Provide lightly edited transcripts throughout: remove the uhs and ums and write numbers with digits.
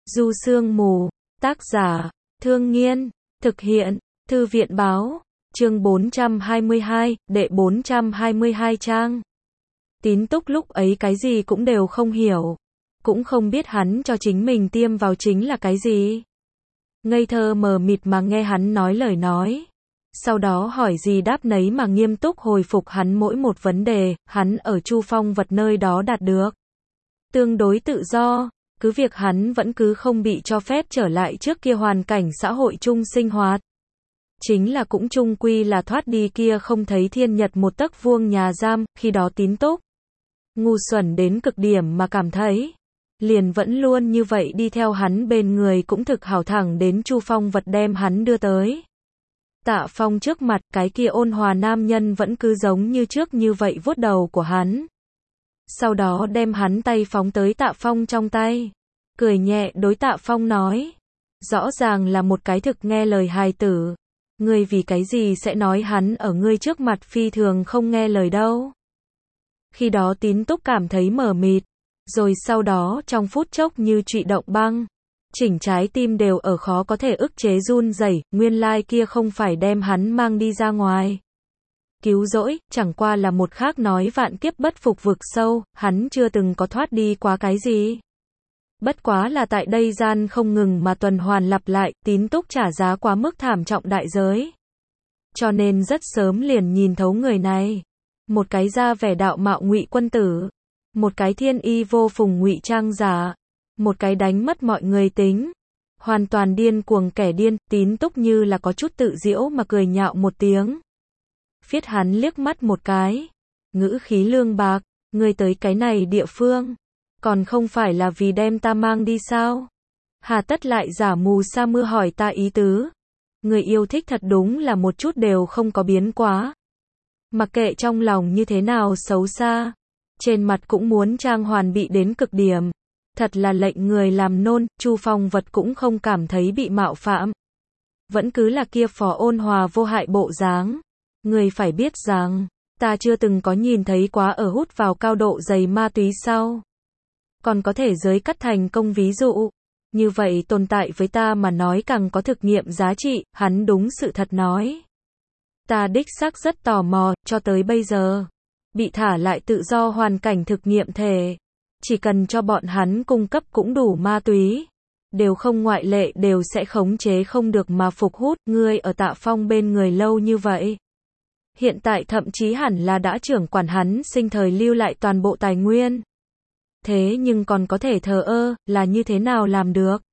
Du Sương Mù, tác giả, Thương Nghiên, thực hiện, Thư viện báo, chương 422, đệ 422 trang. Tín Túc lúc ấy cái gì cũng đều không hiểu, cũng không biết hắn cho chính mình tiêm vào chính là cái gì. Ngây thơ mờ mịt mà nghe hắn nói lời nói. Sau đó hỏi gì đáp nấy mà nghiêm túc hồi phục hắn mỗi một vấn đề, hắn ở Chu Phong Vật nơi đó đạt được tương đối tự do, cứ việc hắn vẫn cứ không bị cho phép trở lại trước kia hoàn cảnh xã hội chung sinh hoạt. Chính là cũng chung quy là thoát đi kia không thấy thiên nhật một tấc vuông nhà giam, khi đó Tín Túc ngu xuẩn đến cực điểm mà cảm thấy liền vẫn luôn như vậy đi theo hắn bên người cũng thực hảo, thẳng đến Chu Phong Vật đem hắn đưa tới Tạ Phong trước mặt, cái kia ôn hòa nam nhân vẫn cứ giống như trước như vậy vuốt đầu của hắn. Sau đó đem hắn tay phóng tới Tạ Phong trong tay, cười nhẹ đối Tạ Phong nói, rõ ràng là một cái thực nghe lời hài tử, ngươi vì cái gì sẽ nói hắn ở ngươi trước mặt phi thường không nghe lời đâu. Khi đó Tín Túc cảm thấy mờ mịt, rồi sau đó trong phút chốc như trụy động băng, chỉnh trái tim đều ở khó có thể ức chế run rẩy, nguyên lai kia không phải đem hắn mang đi ra ngoài cứu rỗi, chẳng qua là một khác nói vạn kiếp bất phục vực sâu, hắn chưa từng có thoát đi quá cái gì. Bất quá là tại đây gian không ngừng mà tuần hoàn lặp lại, Tín Túc trả giá quá mức thảm trọng đại giới. Cho nên rất sớm liền nhìn thấu người này. Một cái ra vẻ đạo mạo ngụy quân tử, một cái thiên y vô phùng ngụy trang giả, một cái đánh mất mọi người tính, hoàn toàn điên cuồng kẻ điên. Tín Túc như là có chút tự giễu mà cười nhạo một tiếng. Phiết hắn liếc mắt một cái, ngữ khí lương bạc, ngươi tới cái này địa phương, còn không phải là vì đem ta mang đi sao? Hà tất lại giả mù sa mưa hỏi ta ý tứ. Người yêu thích thật đúng là một chút đều không có biến quá. Mặc kệ trong lòng như thế nào xấu xa, trên mặt cũng muốn trang hoàn bị đến cực điểm. Thật là lệnh người làm nôn. Chu Phong Vật cũng không cảm thấy bị mạo phạm, vẫn cứ là kia phó ôn hòa vô hại bộ dáng. Người phải biết rằng, ta chưa từng có nhìn thấy quá ở hút vào cao độ dày ma túy sau còn có thể giới cắt thành công ví dụ. Như vậy tồn tại với ta mà nói càng có thực nghiệm giá trị, hắn đúng sự thật nói. Ta đích xác rất tò mò, cho tới bây giờ, bị thả lại tự do hoàn cảnh thực nghiệm thể. Chỉ cần cho bọn hắn cung cấp cũng đủ ma túy, đều không ngoại lệ đều sẽ khống chế không được mà phục hút. Ngươi ở Tạ Phong bên người lâu như vậy, hiện tại thậm chí hẳn là đã trưởng quản hắn sinh thời lưu lại toàn bộ tài nguyên. Thế nhưng còn có thể thờ ơ, là như thế nào làm được?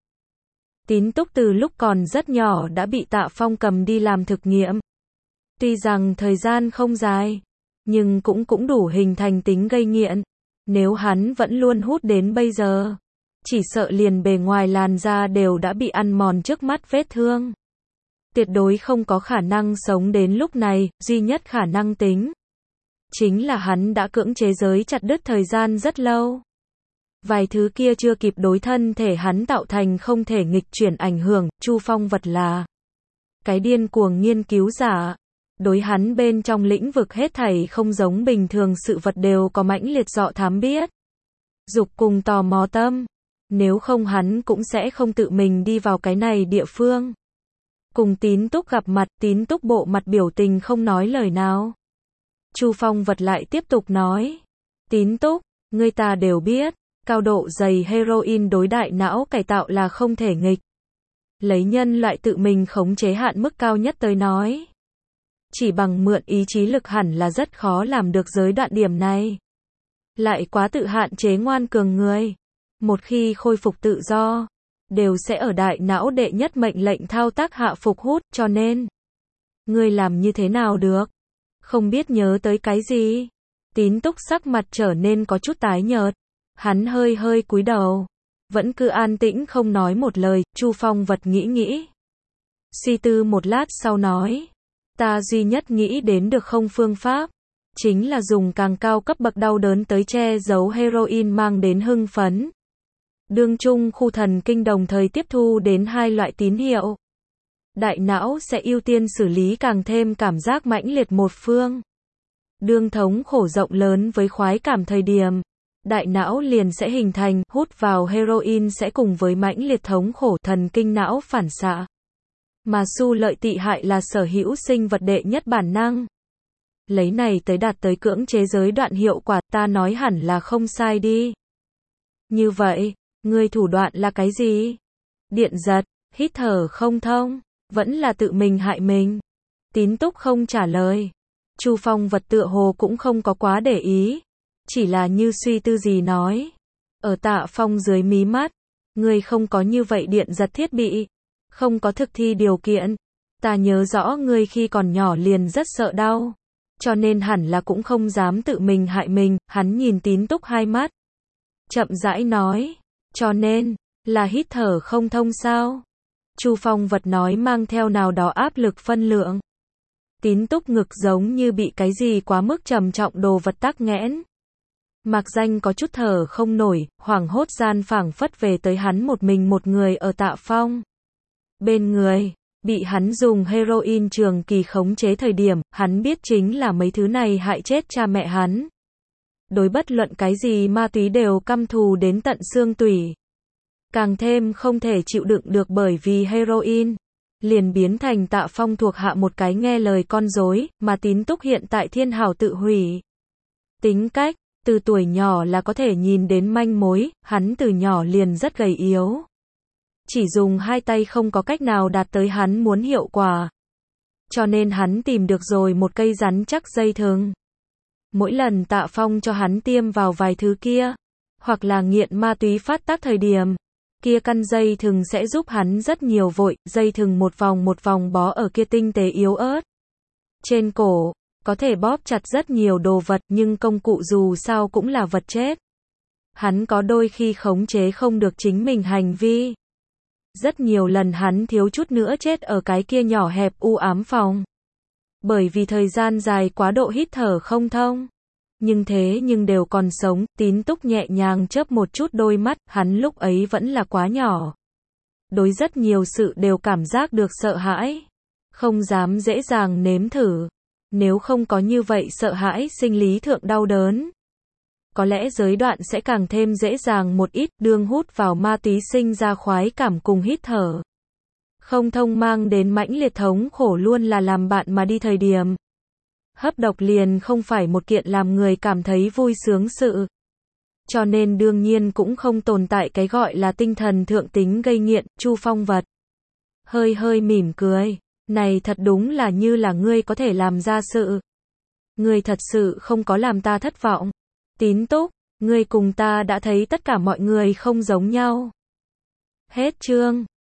Tín Túc từ lúc còn rất nhỏ đã bị Tạ Phong cầm đi làm thực nghiệm. Tuy rằng thời gian không dài, nhưng cũng đủ hình thành tính gây nghiện. Nếu hắn vẫn luôn hút đến bây giờ, chỉ sợ liền bề ngoài làn da đều đã bị ăn mòn trước mắt vết thương. Tuyệt đối không có khả năng sống đến lúc này, duy nhất khả năng tính chính là hắn đã cưỡng chế giới chặt đứt thời gian rất lâu. Vài thứ kia chưa kịp đối thân thể hắn tạo thành không thể nghịch chuyển ảnh hưởng. Chu Phong Vật là cái điên cuồng nghiên cứu giả, đối hắn bên trong lĩnh vực hết thảy không giống bình thường sự vật đều có mãnh liệt dọ thám biết, dục cùng tò mò tâm. Nếu không hắn cũng sẽ không tự mình đi vào cái này địa phương. Cùng Tín Túc gặp mặt, Tín Túc bộ mặt biểu tình không nói lời nào. Chu Phong Vật lại tiếp tục nói, Tín Túc, ngươi ta đều biết, cao độ dày heroin đối đại não cải tạo là không thể nghịch. Lấy nhân loại tự mình khống chế hạn mức cao nhất tới nói, chỉ bằng mượn ý chí lực hẳn là rất khó làm được giới đoạn điểm này. Lại quá tự hạn chế ngoan cường người, một khi khôi phục tự do, đều sẽ ở đại não đệ nhất mệnh lệnh thao tác hạ phục hút. Cho nên, ngươi làm như thế nào được? Không biết nhớ tới cái gì? Tín Túc sắc mặt trở nên có chút tái nhợt. Hắn hơi cúi đầu, vẫn cứ an tĩnh không nói một lời. Chu Phong Vật nghĩ, suy tư một lát sau nói, ta duy nhất nghĩ đến được không phương pháp, chính là dùng càng cao cấp bậc đau đớn tới che giấu heroin mang đến hưng phấn. Đương trung khu thần kinh đồng thời tiếp thu đến hai loại tín hiệu. Đại não sẽ ưu tiên xử lý càng thêm cảm giác mãnh liệt một phương. Đương thống khổ rộng lớn với khoái cảm thời điểm, đại não liền sẽ hình thành, hút vào heroin sẽ cùng với mãnh liệt thống khổ thần kinh não phản xạ. Mà xu lợi tị hại là sở hữu sinh vật đệ nhất bản năng. Lấy này tới đạt tới cưỡng chế giới đoạn hiệu quả, ta nói hẳn là không sai đi. Như vậy, ngươi thủ đoạn là cái gì? Điện giật, hít thở không thông, vẫn là tự mình hại mình? Tín Túc không trả lời. Chu Phong Vật tựa hồ cũng không có quá để ý, chỉ là như suy tư gì nói. Ở Tạ Phong dưới mí mắt, ngươi không có như vậy điện giật thiết bị, không có thực thi điều kiện. Ta nhớ rõ ngươi khi còn nhỏ liền rất sợ đau, cho nên hẳn là cũng không dám tự mình hại mình. Hắn nhìn Tín Túc hai mắt, chậm rãi nói, cho nên, là hít thở không thông sao? Chu Phong Vật nói mang theo nào đó áp lực phân lượng. Tín Túc ngực giống như bị cái gì quá mức trầm trọng đồ vật tắc nghẽn. Mạc Danh có chút thở không nổi, hoảng hốt gian phảng phất về tới hắn một mình một người ở Tạ Phong. Bên người, bị hắn dùng heroin trường kỳ khống chế thời điểm, hắn biết chính là mấy thứ này hại chết cha mẹ hắn. Đối bất luận cái gì ma túy đều căm thù đến tận xương tủy. Càng thêm không thể chịu đựng được bởi vì heroin liền biến thành Tạ Phong thuộc hạ một cái nghe lời con rối, mà Tín Túc hiện tại thiên hào tự hủy. Tính cách, từ tuổi nhỏ là có thể nhìn đến manh mối, hắn từ nhỏ liền rất gầy yếu. Chỉ dùng hai tay không có cách nào đạt tới hắn muốn hiệu quả. Cho nên hắn tìm được rồi một cây rắn chắc dây thừng. Mỗi lần Tạ Phong cho hắn tiêm vào vài thứ kia, hoặc là nghiện ma túy phát tác thời điểm, kia căn dây thừng sẽ giúp hắn rất nhiều vội, dây thừng một vòng bó ở kia tinh tế yếu ớt. Trên cổ, có thể bóp chặt rất nhiều đồ vật nhưng công cụ dù sao cũng là vật chết. Hắn có đôi khi khống chế không được chính mình hành vi. Rất nhiều lần hắn thiếu chút nữa chết ở cái kia nhỏ hẹp u ám phòng. Bởi vì thời gian dài quá độ hít thở không thông. Nhưng đều còn sống. Tín Túc nhẹ nhàng chớp một chút đôi mắt, hắn lúc ấy vẫn là quá nhỏ. Đối rất nhiều sự đều cảm giác được sợ hãi. Không dám dễ dàng nếm thử. Nếu không có như vậy sợ hãi sinh lý thượng đau đớn, có lẽ giới đoạn sẽ càng thêm dễ dàng một ít. Đương hút vào ma túy sinh ra khoái cảm cùng hít thở không thông mang đến mãnh liệt thống khổ luôn là làm bạn mà đi thời điểm. Hấp độc liền không phải một kiện làm người cảm thấy vui sướng sự. Cho nên đương nhiên cũng không tồn tại cái gọi là tinh thần thượng tính gây nghiện. Chu Phong Vật hơi mỉm cười. Này thật đúng là như là ngươi có thể làm ra sự. Ngươi thật sự không có làm ta thất vọng. Tín Túc, ngươi cùng ta đã thấy tất cả mọi người không giống nhau. Hết chương.